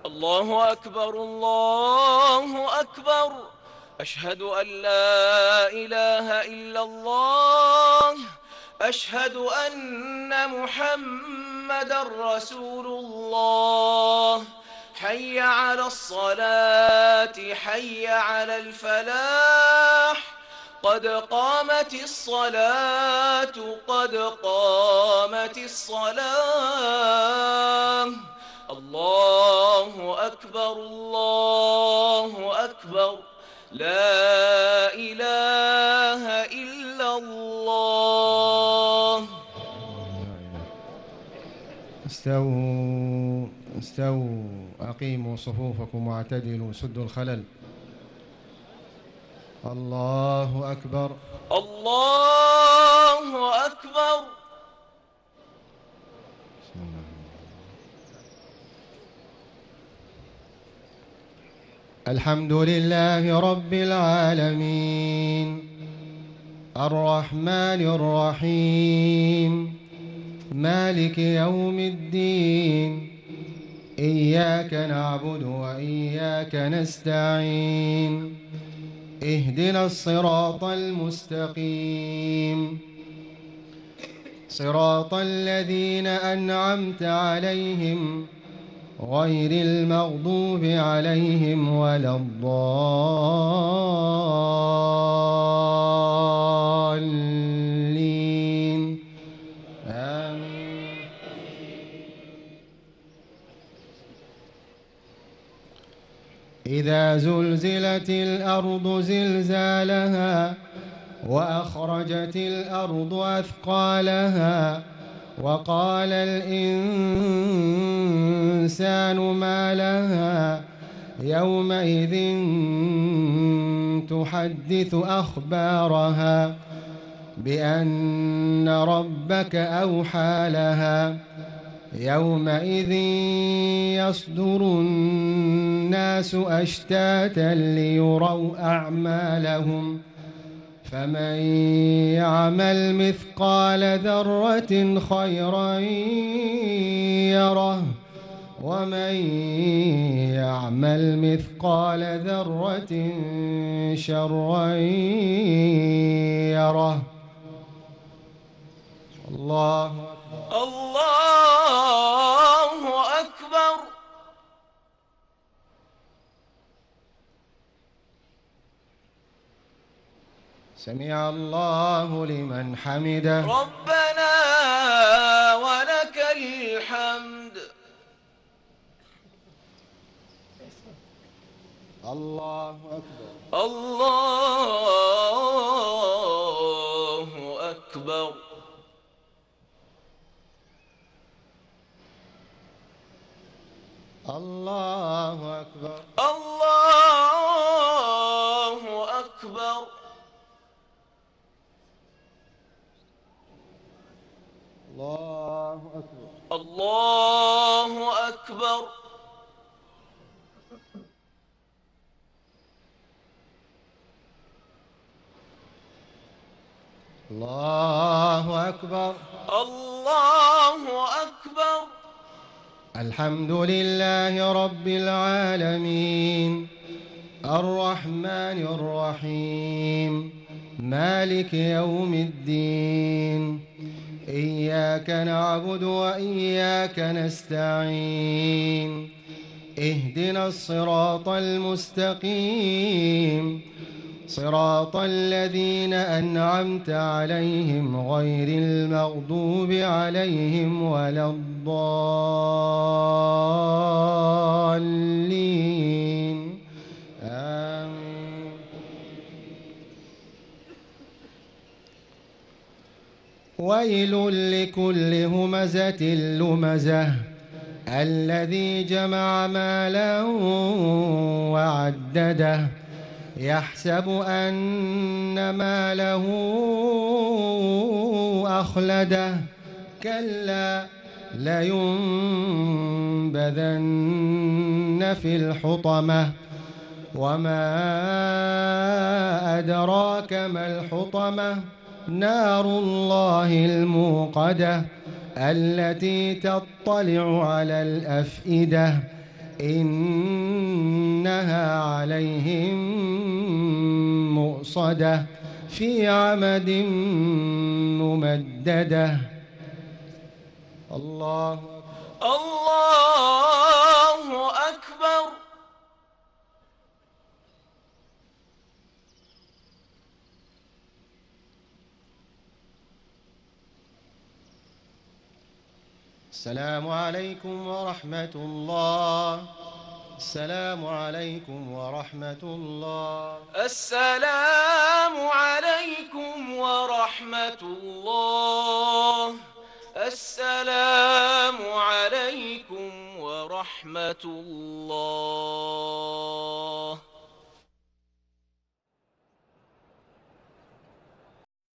الله أكبر الله أكبر. أشهد أن لا إله إلا الله. أشهد أن محمدًا رسول الله. حي على الصلاة حي على الفلاح. قد قامت الصلاة قد قامت الصلاة. الله أكبر الله أكبر. لا إله إلا الله. استووا استووا، أقيموا صفوفكم واعتدلوا، سدوا الخلل. الله أكبر الله أكبر. الحمد لله رب العالمين، الرحمن الرحيم، مالك يوم الدين. إياك نعبد وإياك نستعين، اهدنا الصراط المستقيم، صراط الذين أنعمت عليهم غير المغضوب عليهم ولا الضالين. آمين. إذا زلزلت الأرض زلزالها وأخرجت الأرض أثقالها وقال الإنسان ما لها يومئذ تحدث أخبارها بأن ربك أوحى لها. يومئذ يصدر الناس أشتاتا ليروا أعمالهم، فمن يعمل مثقال ذرة خيرا يره ومن يعمل مثقال ذرة شرا يره. الله الله أكبر. سمع الله لمن حمده. ربنا ولك الحمد. الله أكبر الله أكبر. الله أكبر الله أكبر. الله أكبر الله أكبر. الله أكبر الله أكبر. الحمد لله رب العالمين، الرحمن الرحيم، مالك يوم الدين. إياك نعبد وإياك نستعين، اهدنا الصراط المستقيم، صراط الذين أنعمت عليهم غير المغضوب عليهم ولا الضالين. آمين. ويل لكل همزة لمزة الذي جمع مالا وعدده يحسب أن ماله أخلده كلا لينبذن في الحطمة وما أدراك ما الحطمة نار الله الموقدة التي تطلع على الأفئدة إنها عليهم مؤصدة في عمد ممددة. الله الله أكبر. السلام عليكم ورحمة الله. السلام عليكم ورحمة الله. السلام عليكم ورحمة الله. السلام عليكم ورحمة الله.